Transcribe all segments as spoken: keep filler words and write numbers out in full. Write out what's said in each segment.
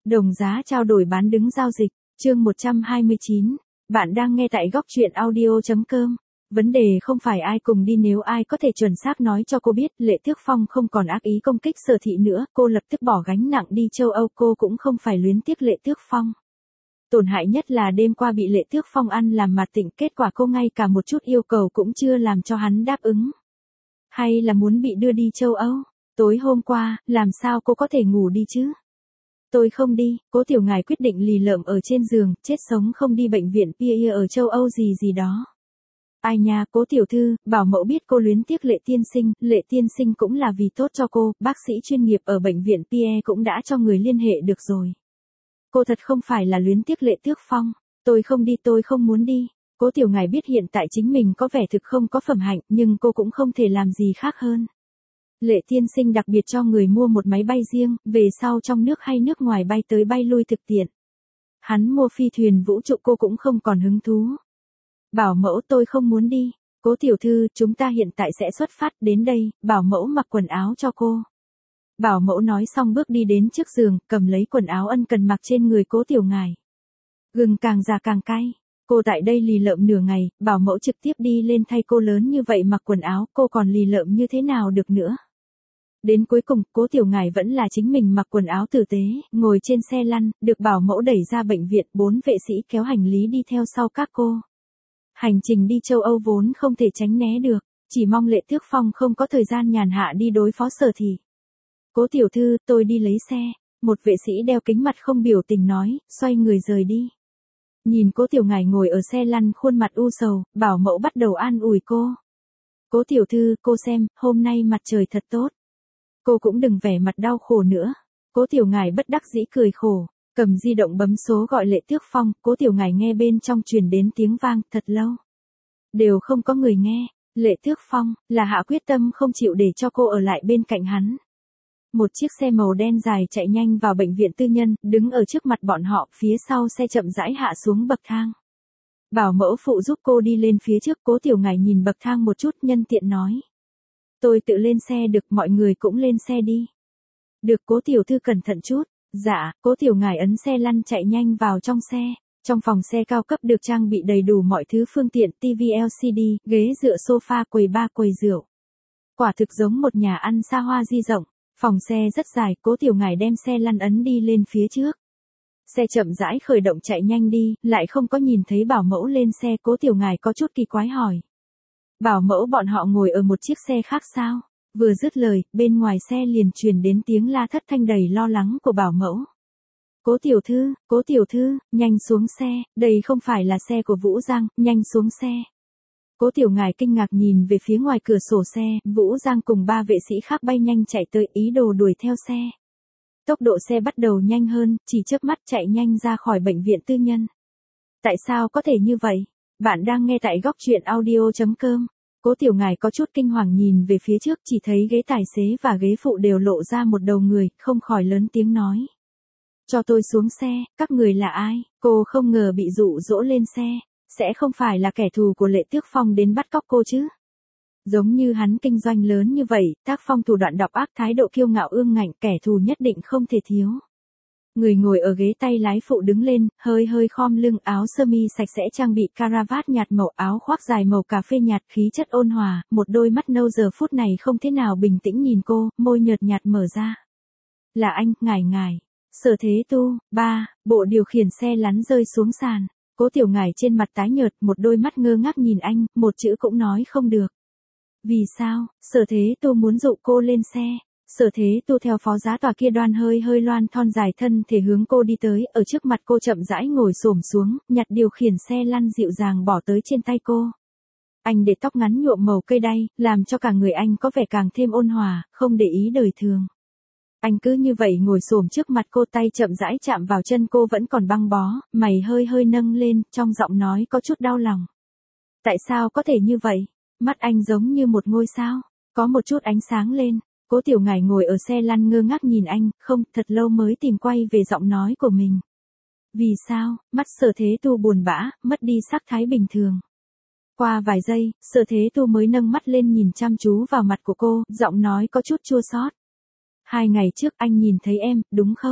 Đồng giá trao đổi bán đứng giao dịch, chương một trăm hai mươi chín. Bạn đang nghe tại góc truyện audio.com. Vấn đề không phải ai cùng đi, nếu ai có thể chuẩn xác nói cho cô biết Lệ Tước Phong không còn ác ý công kích Sở Thị nữa, cô lập tức bỏ gánh nặng đi châu Âu. Cô cũng không phải luyến tiếc Lệ Tước Phong. Tổn hại nhất là đêm qua bị Lệ Tước Phong ăn làm mặt tịnh, kết quả cô ngay cả một chút yêu cầu cũng chưa làm cho hắn đáp ứng. Hay là muốn bị đưa đi châu Âu? Tối hôm qua, làm sao cô có thể ngủ đi chứ? Tôi không đi, Cố Tiểu Ngải quyết định lì lợm ở trên giường, chết sống không đi bệnh viện Pierre ở châu Âu gì gì đó. Ai nha, Cố tiểu thư, bảo mẫu biết cô luyến tiếc Lệ tiên sinh, Lệ tiên sinh cũng là vì tốt cho cô, bác sĩ chuyên nghiệp ở bệnh viện Pierre cũng đã cho người liên hệ được rồi. Cô thật không phải là luyến tiếc Lệ Tước Phong, tôi không đi, tôi không muốn đi. Cố Tiểu Ngải biết hiện tại chính mình có vẻ thực không có phẩm hạnh, nhưng cô cũng không thể làm gì khác hơn. Lệ tiên sinh đặc biệt cho người mua một máy bay riêng, về sau trong nước hay nước ngoài bay tới bay lui thực tiện. Hắn mua phi thuyền vũ trụ, cô cũng không còn hứng thú. Bảo mẫu, tôi không muốn đi. Cố tiểu thư, chúng ta hiện tại sẽ xuất phát, đến đây, bảo mẫu mặc quần áo cho cô. Bảo mẫu nói xong bước đi đến trước giường, cầm lấy quần áo ân cần mặc trên người Cố Tiểu Ngải. Gừng càng già càng cay. Cô tại đây lì lợm nửa ngày, bảo mẫu trực tiếp đi lên thay cô lớn như vậy mặc quần áo, cô còn lì lợm như thế nào được nữa. Đến cuối cùng, Cố Tiểu Ngải vẫn là chính mình mặc quần áo tử tế, ngồi trên xe lăn, được bảo mẫu đẩy ra bệnh viện, bốn vệ sĩ kéo hành lý đi theo sau các cô. Hành trình đi châu Âu vốn không thể tránh né được, chỉ mong Lệ Tước Phong không có thời gian nhàn hạ đi đối phó Sở Thị. Cố tiểu thư, tôi đi lấy xe, một vệ sĩ đeo kính mặt không biểu tình nói, xoay người rời đi. Nhìn Cố Tiểu Ngải ngồi ở xe lăn khuôn mặt u sầu, bảo mẫu bắt đầu an ủi cô. Cố tiểu thư, cô xem, hôm nay mặt trời thật tốt. Cô cũng đừng vẻ mặt đau khổ nữa. Cố Tiểu Ngải bất đắc dĩ cười khổ, cầm di động bấm số gọi Lệ Tước Phong. Cố Tiểu Ngải nghe bên trong truyền đến tiếng vang, thật lâu đều không có người nghe. Lệ Tước Phong là hạ quyết tâm không chịu để cho cô ở lại bên cạnh hắn. Một chiếc xe màu đen dài chạy nhanh vào bệnh viện tư nhân, đứng ở trước mặt bọn họ, phía sau xe chậm rãi hạ xuống bậc thang. Bảo mẫu phụ giúp cô đi lên phía trước. Cố Tiểu Ngải nhìn bậc thang một chút, nhân tiện nói. Tôi tự lên xe được, mọi người cũng lên xe đi. Được, Cố tiểu thư cẩn thận chút. Dạ, Cố Tiểu Ngải ấn xe lăn chạy nhanh vào trong xe. Trong phòng xe cao cấp được trang bị đầy đủ mọi thứ phương tiện, tivi lờ xê đê, ghế dựa sofa, quầy bar, quầy rượu. Quả thực giống một nhà ăn xa hoa di rộng. Phòng xe rất dài, Cố Tiểu Ngải đem xe lăn ấn đi lên phía trước. Xe chậm rãi khởi động chạy nhanh đi, lại không có nhìn thấy bảo mẫu lên xe. Cố Tiểu Ngải có chút kỳ quái hỏi. Bảo mẫu bọn họ ngồi ở một chiếc xe khác sao? Vừa dứt lời, bên ngoài xe liền truyền đến tiếng la thất thanh đầy lo lắng của bảo mẫu. Cố tiểu thư, Cố tiểu thư, nhanh xuống xe, đây không phải là xe của Vũ Giang, nhanh xuống xe. Cố Tiểu Ngải kinh ngạc nhìn về phía ngoài cửa sổ xe, Vũ Giang cùng ba vệ sĩ khác bay nhanh chạy tới, ý đồ đuổi theo xe. Tốc độ xe bắt đầu nhanh hơn, chỉ chớp mắt chạy nhanh ra khỏi bệnh viện tư nhân. Tại sao có thể như vậy? Bạn đang nghe tại góc truyện audio.com. Cố Tiểu Ngải có chút kinh hoàng nhìn về phía trước, chỉ thấy ghế tài xế và ghế phụ đều lộ ra một đầu người, không khỏi lớn tiếng nói. Cho tôi xuống xe, các người là ai? Cô không ngờ bị dụ dỗ lên xe, sẽ không phải là kẻ thù của Lệ Tước Phong đến bắt cóc cô chứ? Giống như hắn kinh doanh lớn như vậy, tác phong thủ đoạn độc ác, thái độ kiêu ngạo ương ngạnh, kẻ thù nhất định không thể thiếu. Người ngồi ở ghế tay lái phụ đứng lên, hơi hơi khom lưng, áo sơ mi sạch sẽ trang bị caravat nhạt màu, áo khoác dài màu cà phê nhạt, khí chất ôn hòa, một đôi mắt nâu giờ phút này không thế nào bình tĩnh nhìn cô, môi nhợt nhạt mở ra. Là anh, ngài ngài. Sở Thế Tu. Ba, bộ điều khiển xe lắn rơi xuống sàn. Cố Tiểu Ngải trên mặt tái nhợt, một đôi mắt ngơ ngác nhìn anh, một chữ cũng nói không được. Vì sao? Sở Thế Tu muốn dụ cô lên xe. Sở Thế Tu theo phó giá tòa kia đoan hơi hơi loan thon dài thân thể hướng cô đi tới, ở trước mặt cô chậm rãi ngồi xổm xuống, nhặt điều khiển xe lăn dịu dàng bỏ tới trên tay cô. Anh để tóc ngắn nhuộm màu cây đay, làm cho cả người anh có vẻ càng thêm ôn hòa, không để ý đời thường. Anh cứ như vậy ngồi xổm trước mặt cô, tay chậm rãi chạm vào chân cô vẫn còn băng bó, mày hơi hơi nâng lên, trong giọng nói có chút đau lòng. Tại sao có thể như vậy? Mắt anh giống như một ngôi sao, có một chút ánh sáng lên. Cố Tiểu Ngải ngồi ở xe lăn ngơ ngác nhìn anh, không, thật lâu mới tìm quay về giọng nói của mình. Vì sao? Mắt Sở Thế Tu buồn bã, mất đi sắc thái bình thường. Qua vài giây, Sở Thế Tu mới nâng mắt lên nhìn chăm chú vào mặt của cô, giọng nói có chút chua xót. Hai ngày trước anh nhìn thấy em, đúng không?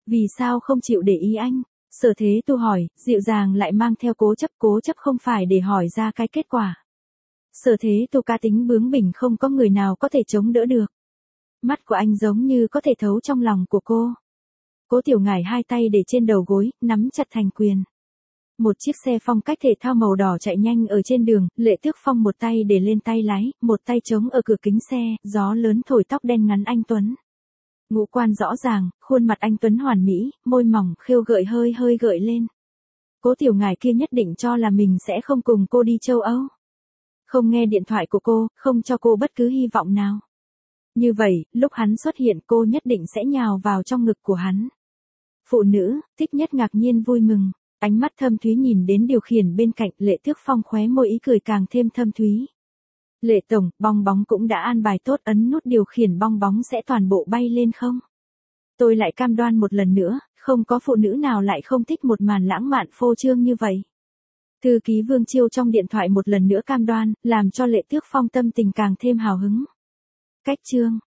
Vì sao không chịu để ý anh? Sở Thế Tu hỏi, dịu dàng lại mang theo cố chấp, cố chấp không phải để hỏi ra cái kết quả. Sở Thế Tu cá tính bướng bỉnh không có người nào có thể chống đỡ được. Mắt của anh giống như có thể thấu trong lòng của cô. Cố Tiểu Ngải hai tay để trên đầu gối, nắm chặt thành quyền. Một chiếc xe phong cách thể thao màu đỏ chạy nhanh ở trên đường, Lệ Tước Phong một tay để lên tay lái, một tay chống ở cửa kính xe, gió lớn thổi tóc đen ngắn anh Tuấn. Ngũ quan rõ ràng, khuôn mặt anh Tuấn hoàn mỹ, môi mỏng khêu gợi hơi hơi gợi lên. Cố Tiểu Ngải kia nhất định cho là mình sẽ không cùng cô đi châu Âu. Không nghe điện thoại của cô, không cho cô bất cứ hy vọng nào. Như vậy, lúc hắn xuất hiện cô nhất định sẽ nhào vào trong ngực của hắn. Phụ nữ, thích nhất ngạc nhiên vui mừng. Ánh mắt thâm thúy nhìn đến điều khiển bên cạnh, Lệ Tước Phong khóe môi ý cười càng thêm thâm thúy. Lệ tổng, bong bóng cũng đã an bài tốt, ấn nút điều khiển bong bóng sẽ toàn bộ bay lên không? Tôi lại cam đoan một lần nữa, không có phụ nữ nào lại không thích một màn lãng mạn phô trương như vậy. Thư ký Vương Chiêu trong điện thoại một lần nữa cam đoan, làm cho Lệ Tước Phong tâm tình càng thêm hào hứng. Cách chương